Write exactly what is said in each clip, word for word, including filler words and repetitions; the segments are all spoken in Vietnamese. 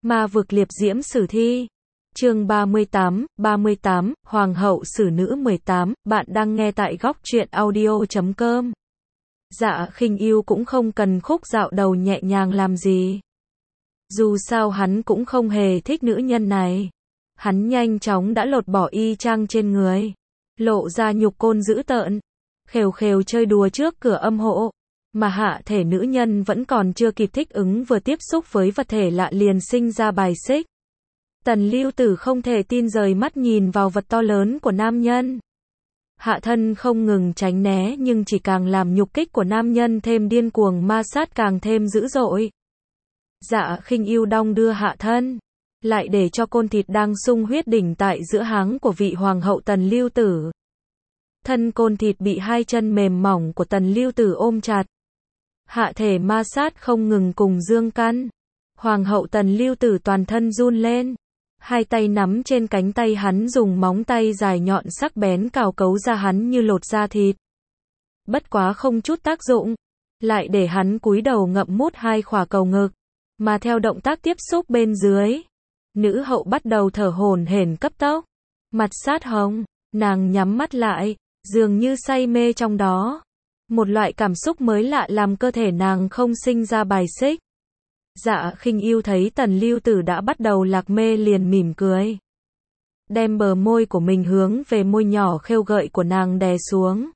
Ma vực liệp diễm sử thi. Chương ba mươi tám, ba mươi tám, Hoàng hậu xử nữ mười tám, bạn đang nghe tại góc truyện audio chấm com. Dạ Khinh Yêu cũng không cần khúc dạo đầu nhẹ nhàng làm gì. Dù sao hắn cũng không hề thích nữ nhân này. Hắn nhanh chóng đã lột bỏ y trang trên người, lộ ra nhục côn dữ tợn, khều khều chơi đùa trước cửa âm hộ. Mà hạ thể nữ nhân vẫn còn chưa kịp thích ứng vừa tiếp xúc với vật thể lạ liền sinh ra bài xích. Tần Lưu Tử không thể tin rời mắt nhìn vào vật to lớn của nam nhân. Hạ thân không ngừng tránh né nhưng chỉ càng làm nhục kích của nam nhân thêm điên cuồng, ma sát càng thêm dữ dội. Dạ Khinh Yêu đong đưa hạ thân, lại để cho côn thịt đang sung huyết đỉnh tại giữa háng của vị hoàng hậu Tần Lưu Tử. Thân côn thịt bị hai chân mềm mỏng của Tần Lưu Tử ôm chặt. Hạ thể ma sát không ngừng cùng dương căn. Hoàng hậu Tần Lưu Tử toàn thân run lên. Hai tay nắm trên cánh tay hắn, dùng móng tay dài nhọn sắc bén cào cấu ra hắn như lột da thịt. Bất quá không chút tác dụng, lại để hắn cúi đầu ngậm mút hai khỏa cầu ngực. Mà theo động tác tiếp xúc bên dưới, nữ hậu bắt đầu thở hổn hển cấp tốc, mặt sát hồng, nàng nhắm mắt lại, dường như say mê trong đó. Một loại cảm xúc mới lạ làm cơ thể nàng không sinh ra bài xích. Dạ Khinh Yêu thấy Tần Lưu Tử đã bắt đầu lạc mê liền mỉm cười, đem bờ môi của mình hướng về môi nhỏ khêu gợi của nàng đè xuống.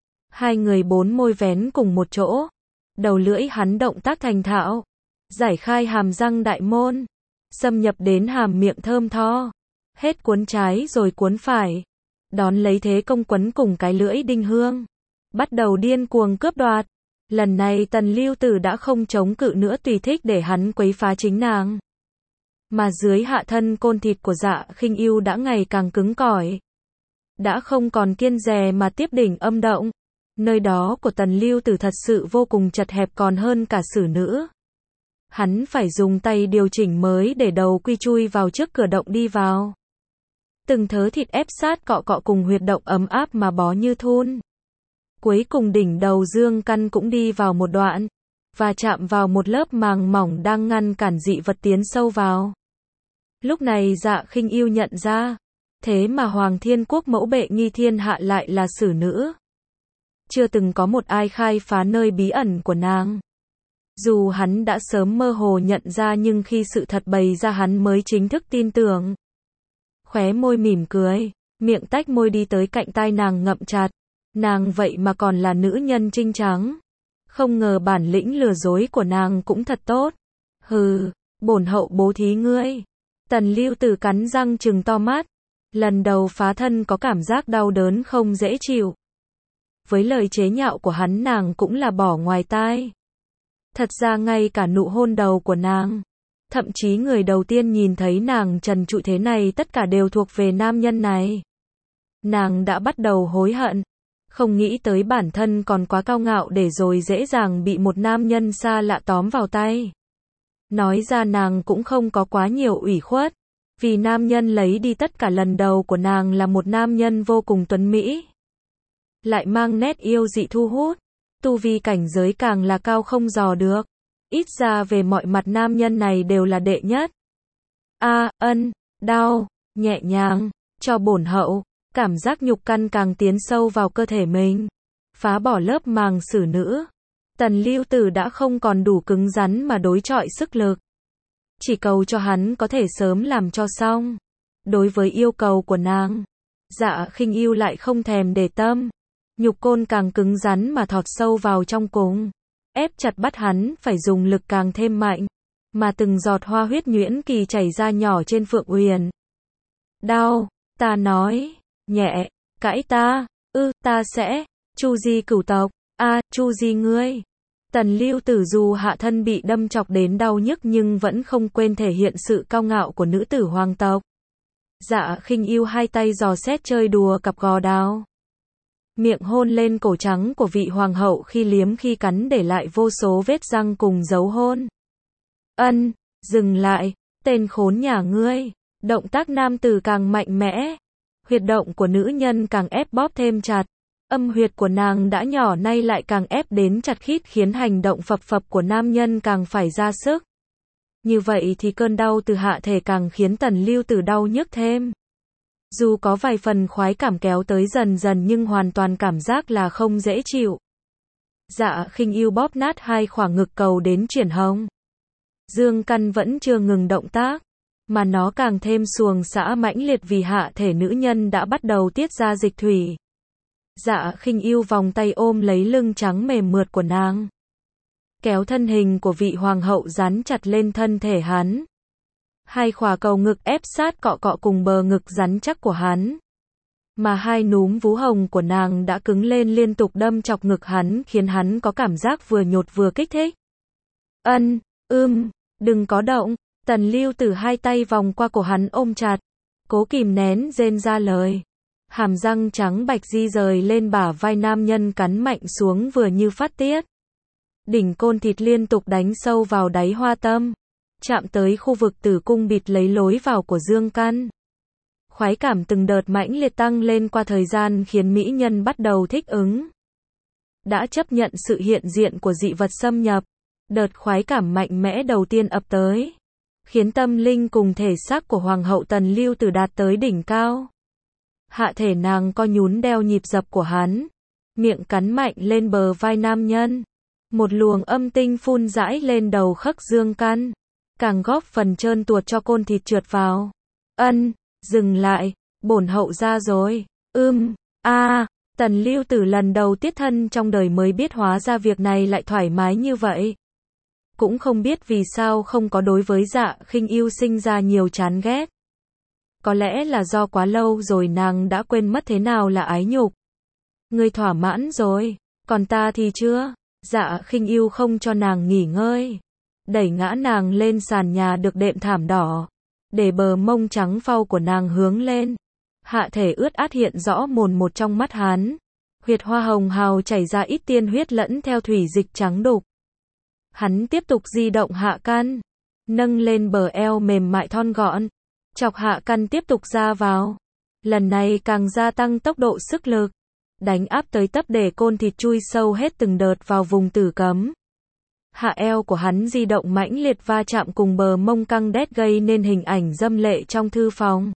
Hai người bốn môi vén cùng một chỗ, đầu lưỡi hắn động tác thành thạo, giải khai hàm răng đại môn, xâm nhập đến hàm miệng thơm tho, hết cuốn trái rồi cuốn phải, đón lấy thế công quấn cùng cái lưỡi đinh hương, bắt đầu điên cuồng cướp đoạt. Lần này Tần Lưu Tử đã không chống cự nữa, tùy thích để hắn quấy phá chính nàng. Mà dưới hạ thân côn thịt của Dạ Khinh Yêu đã ngày càng cứng cỏi, đã không còn kiên dè mà tiếp đỉnh âm động. Nơi đó của Tần Lưu Tử thật sự vô cùng chật hẹp, còn hơn cả xử nữ. Hắn phải dùng tay điều chỉnh mới để đầu quy chui vào trước cửa động đi vào. Từng thớ thịt ép sát cọ cọ cùng huyệt động ấm áp mà bó như thun. Cuối cùng đỉnh đầu dương căn cũng đi vào một đoạn, và chạm vào một lớp màng mỏng đang ngăn cản dị vật tiến sâu vào. Lúc này Dạ Khinh Yêu nhận ra, thế mà Hoàng Thiên Quốc mẫu bệ nghi thiên hạ lại là xử nữ. Chưa từng có một ai khai phá nơi bí ẩn của nàng. Dù hắn đã sớm mơ hồ nhận ra nhưng khi sự thật bày ra hắn mới chính thức tin tưởng. Khóe môi mỉm cười, miệng tách môi đi tới cạnh tai nàng ngậm chặt. Nàng vậy mà còn là nữ nhân trinh trắng. Không ngờ bản lĩnh lừa dối của nàng cũng thật tốt. Hừ, bổn hậu bố thí ngươi. Tần Lưu Tử cắn răng trừng to mắt. Lần đầu phá thân có cảm giác đau đớn không dễ chịu. Với lời chế nhạo của hắn nàng cũng là bỏ ngoài tai. Thật ra ngay cả nụ hôn đầu của nàng, thậm chí người đầu tiên nhìn thấy nàng trần trụi thế này tất cả đều thuộc về nam nhân này. Nàng đã bắt đầu hối hận. Không nghĩ tới bản thân còn quá cao ngạo để rồi dễ dàng bị một nam nhân xa lạ tóm vào tay. Nói ra nàng cũng không có quá nhiều ủy khuất, vì nam nhân lấy đi tất cả lần đầu của nàng là một nam nhân vô cùng tuấn mỹ, lại mang nét yêu dị thu hút, tu vi cảnh giới càng là cao không dò được. Ít ra về mọi mặt nam nhân này đều là đệ nhất. A, ân, đau, nhẹ nhàng, cho bổn hậu. Cảm giác nhục căn càng tiến sâu vào cơ thể mình, phá bỏ lớp màng xử nữ. Tần Lưu Tử đã không còn đủ cứng rắn mà đối chọi sức lực. Chỉ cầu cho hắn có thể sớm làm cho xong. Đối với yêu cầu của nàng, Dạ Khinh Yêu lại không thèm để tâm. Nhục côn càng cứng rắn mà thọt sâu vào trong cùng, ép chặt bắt hắn phải dùng lực càng thêm mạnh. Mà từng giọt hoa huyết nhuyễn kỳ chảy ra nhỏ trên Phượng Uyển. Đau, ta nói. Nhẹ, cãi ta, ư, ta sẽ, Chu Di cửu tộc, a, Chu Di ngươi. Tần Lưu Tử dù hạ thân bị đâm chọc đến đau nhức nhưng vẫn không quên thể hiện sự cao ngạo của nữ tử hoàng tộc. Dạ Khinh Yêu hai tay dò xét chơi đùa cặp gò đào. Miệng hôn lên cổ trắng của vị hoàng hậu, khi liếm khi cắn để lại vô số vết răng cùng dấu hôn. Ân, dừng lại, tên khốn nhà ngươi. Động tác nam tử càng mạnh mẽ. Huyệt động của nữ nhân càng ép bóp thêm chặt. Âm huyệt của nàng đã nhỏ nay lại càng ép đến chặt khít khiến hành động phập phập của nam nhân càng phải ra sức. Như vậy thì cơn đau từ hạ thể càng khiến Tần Lưu Tử đau nhức thêm. Dù có vài phần khoái cảm kéo tới dần dần nhưng hoàn toàn cảm giác là không dễ chịu. Dạ Khinh Yêu bóp nát hai khoảng ngực cầu đến chuyển hông. Dương căn vẫn chưa ngừng động tác, mà nó càng thêm xuồng xã mãnh liệt vì hạ thể nữ nhân đã bắt đầu tiết ra dịch thủy. Dạ Khinh Yêu vòng tay ôm lấy lưng trắng mềm mượt của nàng, kéo thân hình của vị hoàng hậu dán chặt lên thân thể hắn. Hai khỏa cầu ngực ép sát cọ cọ cùng bờ ngực rắn chắc của hắn. Mà hai núm vú hồng của nàng đã cứng lên liên tục đâm chọc ngực hắn khiến hắn có cảm giác vừa nhột vừa kích thích. Ân, ưm, đừng có động. Tần Lưu Tử hai tay vòng qua cổ hắn ôm chặt, cố kìm nén rên ra lời. Hàm răng trắng bạch di rời lên bả vai nam nhân cắn mạnh xuống vừa như phát tiết. Đỉnh côn thịt liên tục đánh sâu vào đáy hoa tâm, chạm tới khu vực tử cung bịt lấy lối vào của dương căn. Khoái cảm từng đợt mãnh liệt tăng lên qua thời gian khiến mỹ nhân bắt đầu thích ứng. Đã chấp nhận sự hiện diện của dị vật xâm nhập, đợt khoái cảm mạnh mẽ đầu tiên ập tới, khiến tâm linh cùng thể xác của Hoàng hậu Tần Lưu Tử đạt tới đỉnh cao. Hạ thể nàng co nhún đeo nhịp dập của hắn, miệng cắn mạnh lên bờ vai nam nhân. Một luồng âm tinh phun rãi lên đầu khắc dương căn, càng góp phần trơn tuột cho côn thịt trượt vào. Ân, dừng lại, bổn hậu ra rồi. Ưm, a, Tần Lưu Tử lần đầu tiết thân trong đời mới biết hóa ra việc này lại thoải mái như vậy. Cũng không biết vì sao không có đối với Dạ Khinh Yêu sinh ra nhiều chán ghét. Có lẽ là do quá lâu rồi nàng đã quên mất thế nào là ái nhục. Ngươi thỏa mãn rồi, còn ta thì chưa. Dạ Khinh Yêu không cho nàng nghỉ ngơi, đẩy ngã nàng lên sàn nhà được đệm thảm đỏ, để bờ mông trắng phau của nàng hướng lên. Hạ thể ướt át hiện rõ mồn một trong mắt hắn. Huyệt hoa hồng hào chảy ra ít tiên huyết lẫn theo thủy dịch trắng đục. Hắn tiếp tục di động hạ căn, nâng lên bờ eo mềm mại thon gọn, chọc hạ căn tiếp tục ra vào. Lần này càng gia tăng tốc độ sức lực, đánh áp tới tấp để côn thịt chui sâu hết từng đợt vào vùng tử cấm. Hạ eo của hắn di động mãnh liệt va chạm cùng bờ mông căng đét gây nên hình ảnh dâm lệ trong thư phòng.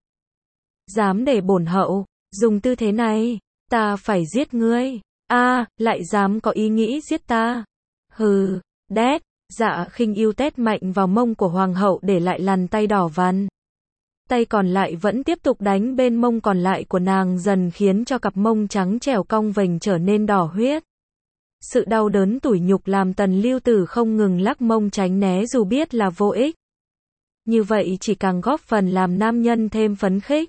Dám để bổn hậu dùng tư thế này, ta phải giết ngươi. A, à, lại dám có ý nghĩ giết ta. Hừ, đét. Dạ Khinh Yêu tét mạnh vào mông của hoàng hậu để lại lằn tay đỏ vằn. Tay còn lại vẫn tiếp tục đánh bên mông còn lại của nàng dần khiến cho cặp mông trắng trẻo cong vành trở nên đỏ huyết. Sự đau đớn tủi nhục làm Tần Lưu Tử không ngừng lắc mông tránh né dù biết là vô ích. Như vậy chỉ càng góp phần làm nam nhân thêm phấn khích.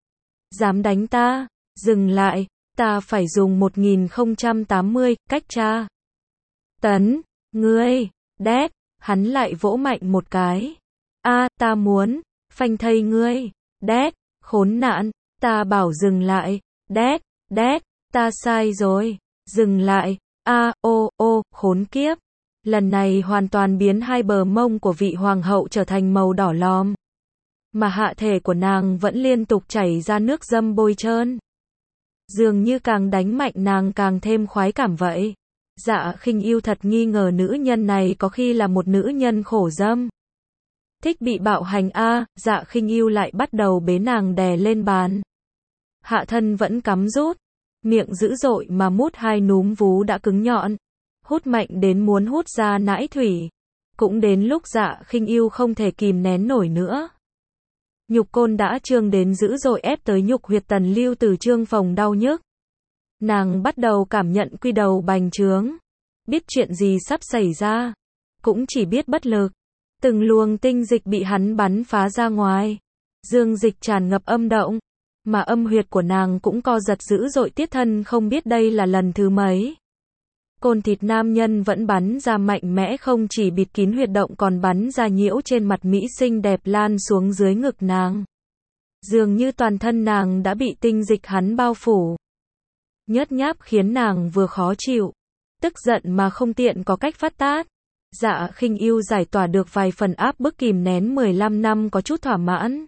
Dám đánh ta, dừng lại, ta phải dùng một nghìn không trăm tám mươi, cách tra. Tấn, ngươi, đét, hắn lại vỗ mạnh một cái. A, ta muốn, phanh thây ngươi, đét, khốn nạn, ta bảo dừng lại, đét, đét, ta sai rồi, dừng lại, a, ô, ô, khốn kiếp. Lần này hoàn toàn biến hai bờ mông của vị hoàng hậu trở thành màu đỏ lòm. Mà hạ thể của nàng vẫn liên tục chảy ra nước dâm bôi trơn. Dường như càng đánh mạnh nàng càng thêm khoái cảm vậy. Dạ Khinh Yêu thật nghi ngờ nữ nhân này có khi là một nữ nhân khổ dâm. Thích bị bạo hành a, à, Dạ Khinh Yêu lại bắt đầu bế nàng đè lên bàn. Hạ thân vẫn cắm rút, miệng dữ dội mà mút hai núm vú đã cứng nhọn, hút mạnh đến muốn hút ra nãi thủy. Cũng đến lúc Dạ Khinh Yêu không thể kìm nén nổi nữa. Nhục côn đã trương đến dữ dội ép tới nhục huyệt Tần Lưu Tử trương phồng đau nhức. Nàng bắt đầu cảm nhận quy đầu bành trướng. Biết chuyện gì sắp xảy ra, cũng chỉ biết bất lực. Từng luồng tinh dịch bị hắn bắn phá ra ngoài. Dương dịch tràn ngập âm động, mà âm huyệt của nàng cũng co giật dữ dội tiết thân không biết đây là lần thứ mấy. Côn thịt nam nhân vẫn bắn ra mạnh mẽ không chỉ bịt kín huyệt động còn bắn ra nhiễu trên mặt mỹ xinh đẹp lan xuống dưới ngực nàng. Dường như toàn thân nàng đã bị tinh dịch hắn bao phủ. Nhớt nháp khiến nàng vừa khó chịu, tức giận mà không tiện có cách phát tát. Dạ Khinh Yêu giải tỏa được vài phần áp bức kìm nén mười lăm năm có chút thỏa mãn.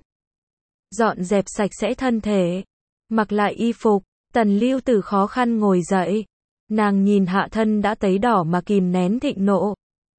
Dọn dẹp sạch sẽ thân thể, mặc lại y phục, Tần Lưu Tử khó khăn ngồi dậy. Nàng nhìn hạ thân đã tấy đỏ mà kìm nén thịnh nộ.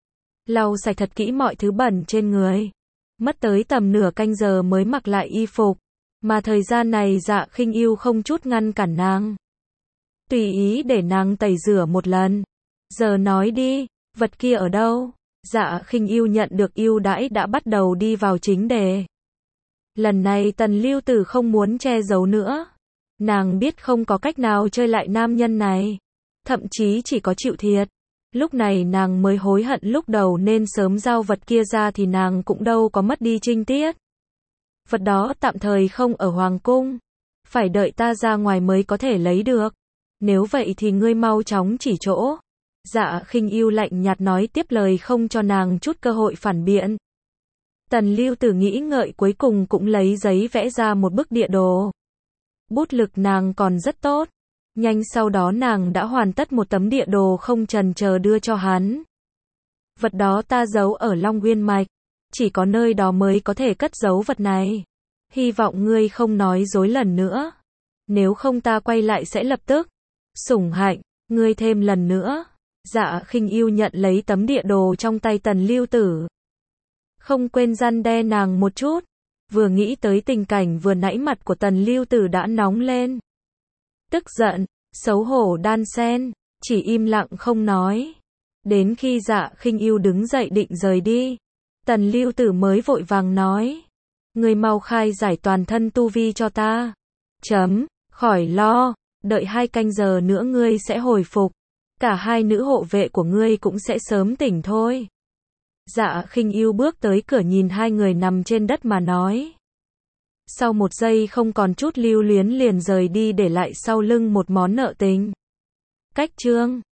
lau sạch thật kỹ mọi thứ bẩn trên người. Mất tới tầm nửa canh giờ mới mặc lại y phục, mà thời gian này Dạ Khinh Yêu không chút ngăn cản nàng. Tùy ý để nàng tẩy rửa một lần. Giờ nói đi, vật kia ở đâu? Dạ Khinh Yêu nhận được ưu đãi đã bắt đầu đi vào chính đề. Lần này Tần Lưu Tử không muốn che giấu nữa. Nàng biết không có cách nào chơi lại nam nhân này. Thậm chí chỉ có chịu thiệt. Lúc này nàng mới hối hận lúc đầu nên sớm giao vật kia ra thì nàng cũng đâu có mất đi trinh tiết. Vật đó tạm thời không ở Hoàng Cung. Phải đợi ta ra ngoài mới có thể lấy được. Nếu vậy thì ngươi mau chóng chỉ chỗ. Dạ Khinh Yêu lạnh nhạt nói tiếp lời không cho nàng chút cơ hội phản biện. Tần Lưu Tử nghĩ ngợi cuối cùng cũng lấy giấy vẽ ra một bức địa đồ. Bút lực nàng còn rất tốt. Nhanh sau đó nàng đã hoàn tất một tấm địa đồ không chần chờ đưa cho hắn. Vật đó ta giấu ở Long Nguyên Mạch. Chỉ có nơi đó mới có thể cất giấu vật này. Hy vọng ngươi không nói dối lần nữa. Nếu không ta quay lại sẽ lập tức. Sủng hạnh, ngươi thêm lần nữa. Dạ Khinh Yêu nhận lấy tấm địa đồ trong tay Tần Lưu Tử. Không quên răn đe nàng một chút. Vừa nghĩ tới tình cảnh vừa nãy mặt của Tần Lưu Tử đã nóng lên. Tức giận, xấu hổ đan xen, chỉ im lặng không nói. Đến khi Dạ Khinh Yêu đứng dậy định rời đi, Tần Lưu Tử mới vội vàng nói. Ngươi mau khai giải toàn thân tu vi cho ta. Chấm, khỏi lo, đợi hai canh giờ nữa ngươi sẽ hồi phục. Cả hai nữ hộ vệ của ngươi cũng sẽ sớm tỉnh thôi. Dạ Khinh Yêu bước tới cửa nhìn hai người nằm trên đất mà nói. Sau một giây không còn chút lưu luyến liền rời đi để lại sau lưng một món nợ tình. Cách chương